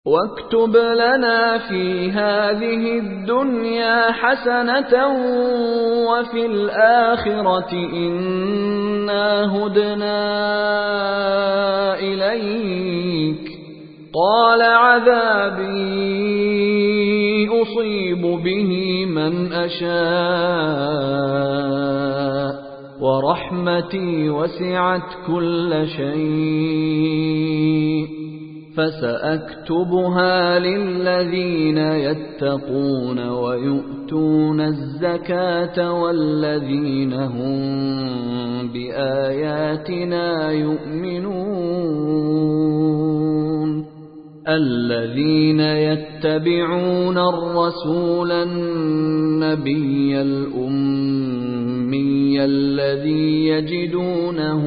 واكتب لنا في هذه الدنيا حسنة وفي الآخرة إنا هدنا إليك. قال عذابي أصيب به من أشاء ورحمتي وسعت كل شيء فسأكتبها للذين يتقون ويؤتون الزكاة والذين هم بآياتنا يؤمنون. الذين يتبعون الرسول النبي الأمي الذي يجدونه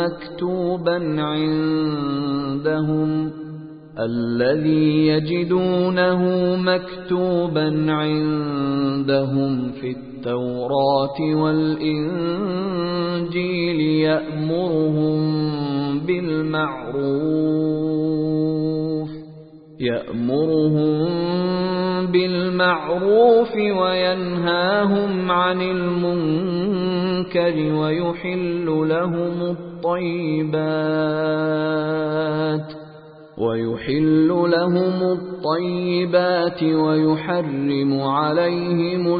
مكتوبا عندهم في التوراة والإنجيل يأمرهم بالمعروف وينهاهم عن المنكر ويحل لهم الطيبات ويحرم عليهم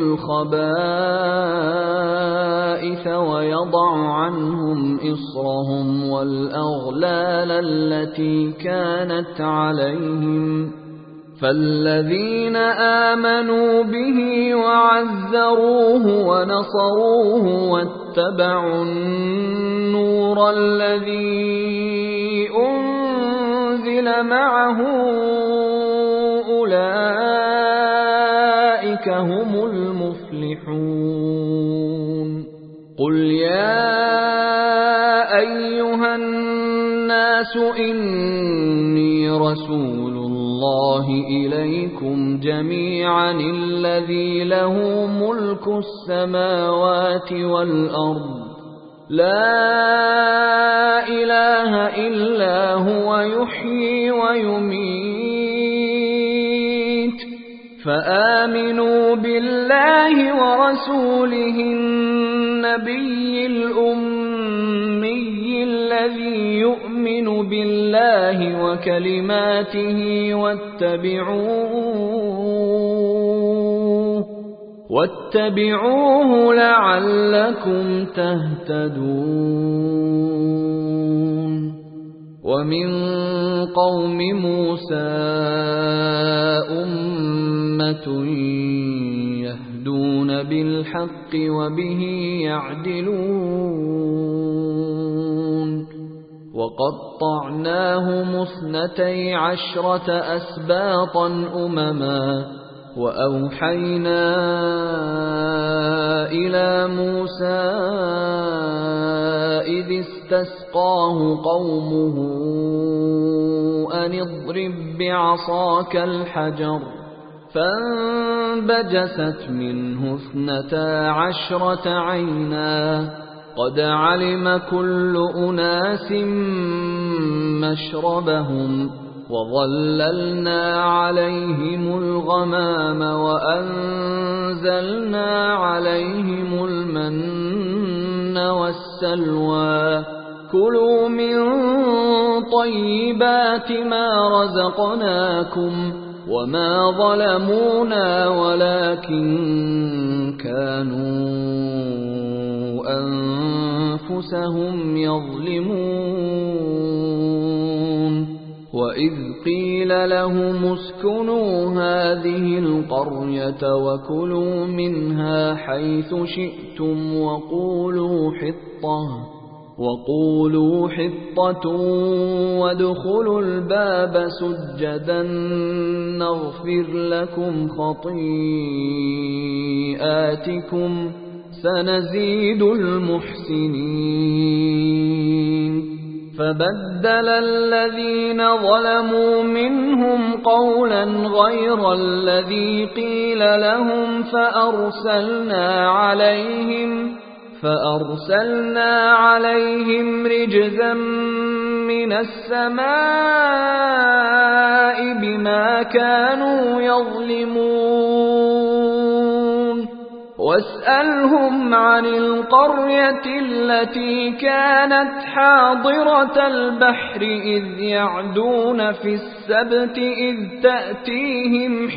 الخبائث ويضع عنهم إصرهم والأغلال التي كانت عليهم. فالذين آمنوا به وعزروه ونصروه واتبعوا النور الذي أنزل معه أولئك هم المفلحون. قل يا أيها الناس إني رسول الله إليكم جميعا الذي له ملك السماوات والأرض لا إله إلا هو يحيي ويميت فآمنوا بالله ورسوله النبي الأمي الذي يؤمن بالله وكلماته واتبعوه لعلكم تهتدون. ومن قوم موسى أمة يهدون بالحق وبه يعدلون. وقطعناهم 12 أسباطا أمما وأوحينا إلى موسى إذ استسقاه قومه أن اضرب بعصاك الحجر فانبجست منه 12 عينا قد علم كل أناس مشربهم وظللنا عليهم الغمام وأنزلنا عليهم المن والسلوى كلوا من طيبات ما رزقناكم وما ظلمونا ولكن كانوا أنفسهم يظلمون. وإذ قيل لهم اسكنوا هذه القرية وكلوا منها حيث شئتم وقولوا حطة وادخلوا الباب سجدا نغفر لكم خطيئاتكم سنزيد المحسنين. فبدل الذين ظلموا منهم قولا غير الذي قيل لهم فأرسلنا عليهم رجزا من السماء بما كانوا يظلمون واسألهم عن القرية التي كانت حاضرة البحر إذ يعدون في السبت إذ تأتيهم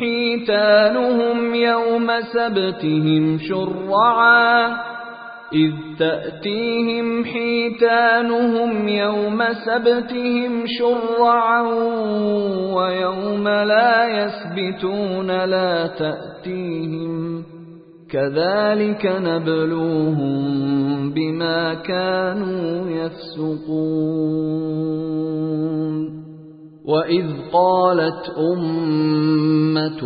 حيتانهم يوم سبتهم شرعا ويوم لا يسبتون لا تأتيهم كذلك نبلوهم بما كانوا يفسقون وإذ قالت أمة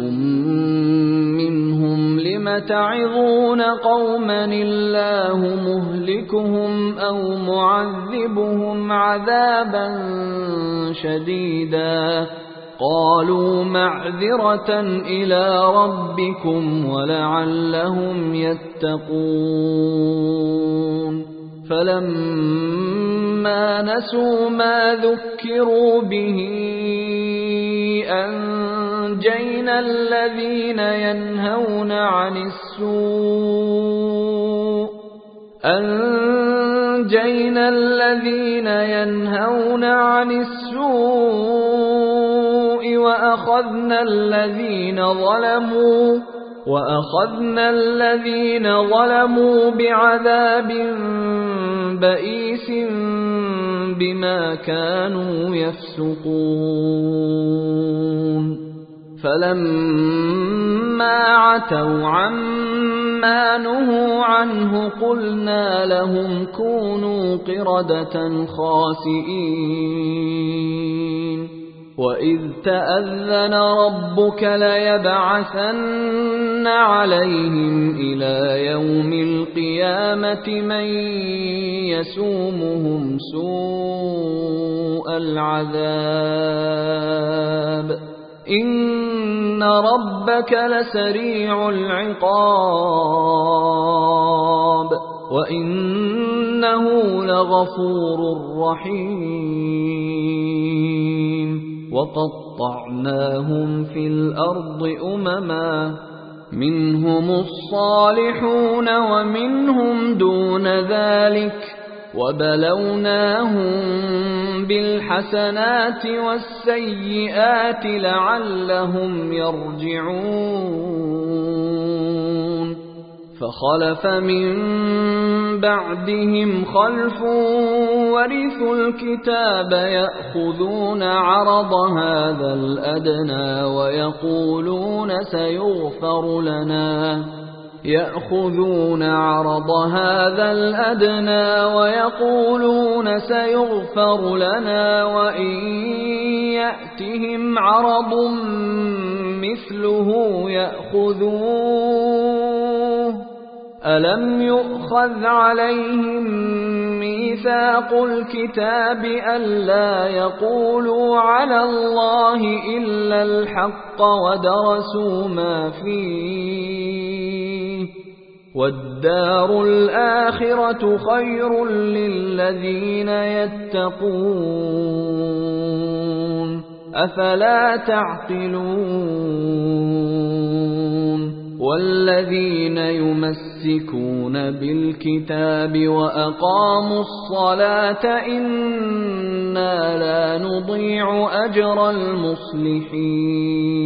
منهم لم تعظون قوما الله مهلكهم أو معذبهم عذابا شديدا قالوا معذرة إلى ربكم ولعلهم يتقون فلما نسوا ما ذكروا به أنجينا الذين ينهون عن السوء وأخذنا الذين ظلموا بعذاب بئيس بما كانوا يفسقون فلما عتوا عما نهوا عنه قلنا لهم كونوا قردة خاسئين وإذ تأذن ربك ليبعثن عليهم إلى يوم القيامة من يسومهم سوء العذاب إن ربك لسريع العقاب وإنه لغفور رحيم وقطعناهم في الأرض أمما منهم الصالحون ومنهم دون ذلك وبلوناهم بالحسنات والسيئات لعلهم يرجعون فخلف من بعدهم خلف ورثوا الكتاب يأخذون عرض هذا الأدنى ويقولون سيغفر لنا وإن يأتهم عرض مثله يأخذوه ألم يؤخذ عليهم ميثاق الكتاب ألا يقولوا على الله إلا الحق ودرسوا ما فيه والدار الآخرة خير للذين يتقون أفلا تعقلون والذين يمسكون بالكتاب وأقاموا الصلاة إنا لا نضيع أجر المصلحين